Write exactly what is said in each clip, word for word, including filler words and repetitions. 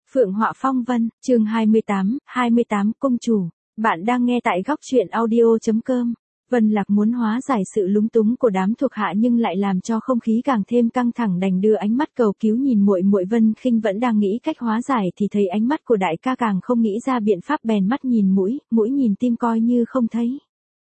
Phượng Họa Phong Vân, chương hai mươi tám, hai mươi tám Công chủ. Bạn đang nghe tại góc truyện audio chấm com. Vân Lạc muốn hóa giải sự lúng túng của đám thuộc hạ nhưng lại làm cho không khí càng thêm căng thẳng, đành đưa ánh mắt cầu cứu nhìn muội muội. Vân Khinh vẫn đang nghĩ cách hóa giải thì thấy ánh mắt của đại ca càng không nghĩ ra biện pháp, bèn mắt nhìn mũi, mũi nhìn tim coi như không thấy.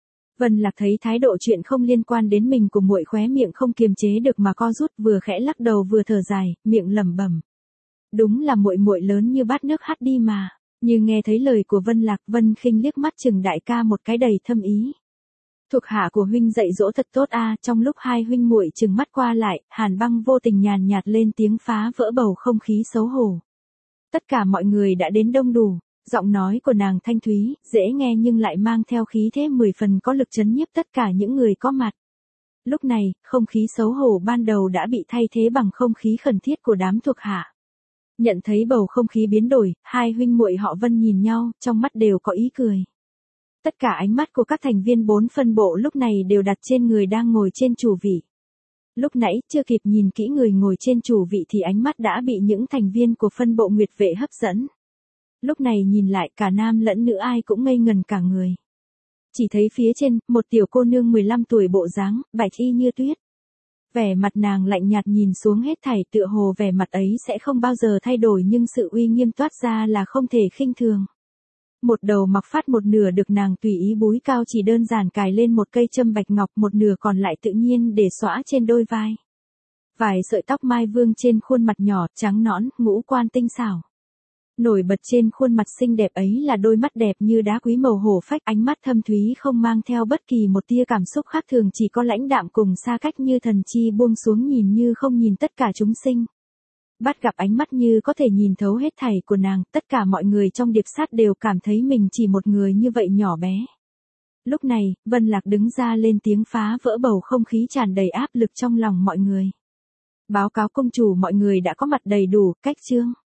Vân Lạc thấy thái độ chuyện không liên quan đến mình của muội, khóe miệng không kiềm chế được mà co rút, vừa khẽ lắc đầu vừa thở dài, miệng lẩm bẩm. Đúng là muội muội lớn như bát nước hắt đi mà. Như nghe thấy lời của Vân Lạc, Vân Khinh liếc mắt chừng đại ca một cái đầy thâm ý. Thuộc hạ của huynh dạy dỗ thật tốt a. Trong lúc hai huynh muội chừng mắt qua lại, Hàn Băng vô tình nhàn nhạt lên tiếng phá vỡ bầu không khí xấu hổ. Tất cả mọi người đã đến đông đủ, giọng nói của nàng thanh thúy, dễ nghe nhưng lại mang theo khí thế mười phần có lực trấn nhiếp tất cả những người có mặt. Lúc này, không khí xấu hổ ban đầu đã bị thay thế bằng không khí khẩn thiết của đám thuộc hạ. Nhận thấy bầu không khí biến đổi, hai huynh muội họ Vân nhìn nhau, trong mắt đều có ý cười. Tất cả ánh mắt của các thành viên bốn phân bộ lúc này đều đặt trên người đang ngồi trên chủ vị. Lúc nãy, chưa kịp nhìn kỹ người ngồi trên chủ vị thì ánh mắt đã bị những thành viên của phân bộ Nguyệt Vệ hấp dẫn. Lúc này nhìn lại, cả nam lẫn nữ ai cũng ngây ngần cả người. Chỉ thấy phía trên, một tiểu cô nương mười lăm tuổi bộ dáng, bạch y như tuyết. Vẻ mặt nàng lạnh nhạt nhìn xuống hết thảy, tựa hồ vẻ mặt ấy sẽ không bao giờ thay đổi, nhưng sự uy nghiêm toát ra là không thể khinh thường. Một đầu mặc phát một nửa được nàng tùy ý búi cao, chỉ đơn giản cài lên một cây châm bạch ngọc, một nửa còn lại tự nhiên để xõa trên đôi vai. Vài sợi tóc mai vương trên khuôn mặt nhỏ, trắng nõn, ngũ quan tinh xảo. Nổi bật trên khuôn mặt xinh đẹp ấy là đôi mắt đẹp như đá quý màu hổ phách, ánh mắt thâm thúy không mang theo bất kỳ một tia cảm xúc khác thường, chỉ có lãnh đạm cùng xa cách, như thần chi buông xuống nhìn như không nhìn tất cả chúng sinh. Bắt gặp ánh mắt như có thể nhìn thấu hết thảy của nàng, tất cả mọi người trong điệp sát đều cảm thấy mình chỉ một người như vậy nhỏ bé. Lúc này, Vân Lạc đứng ra lên tiếng phá vỡ bầu không khí tràn đầy áp lực trong lòng mọi người. Báo cáo công chủ, mọi người đã có mặt đầy đủ, cách chương.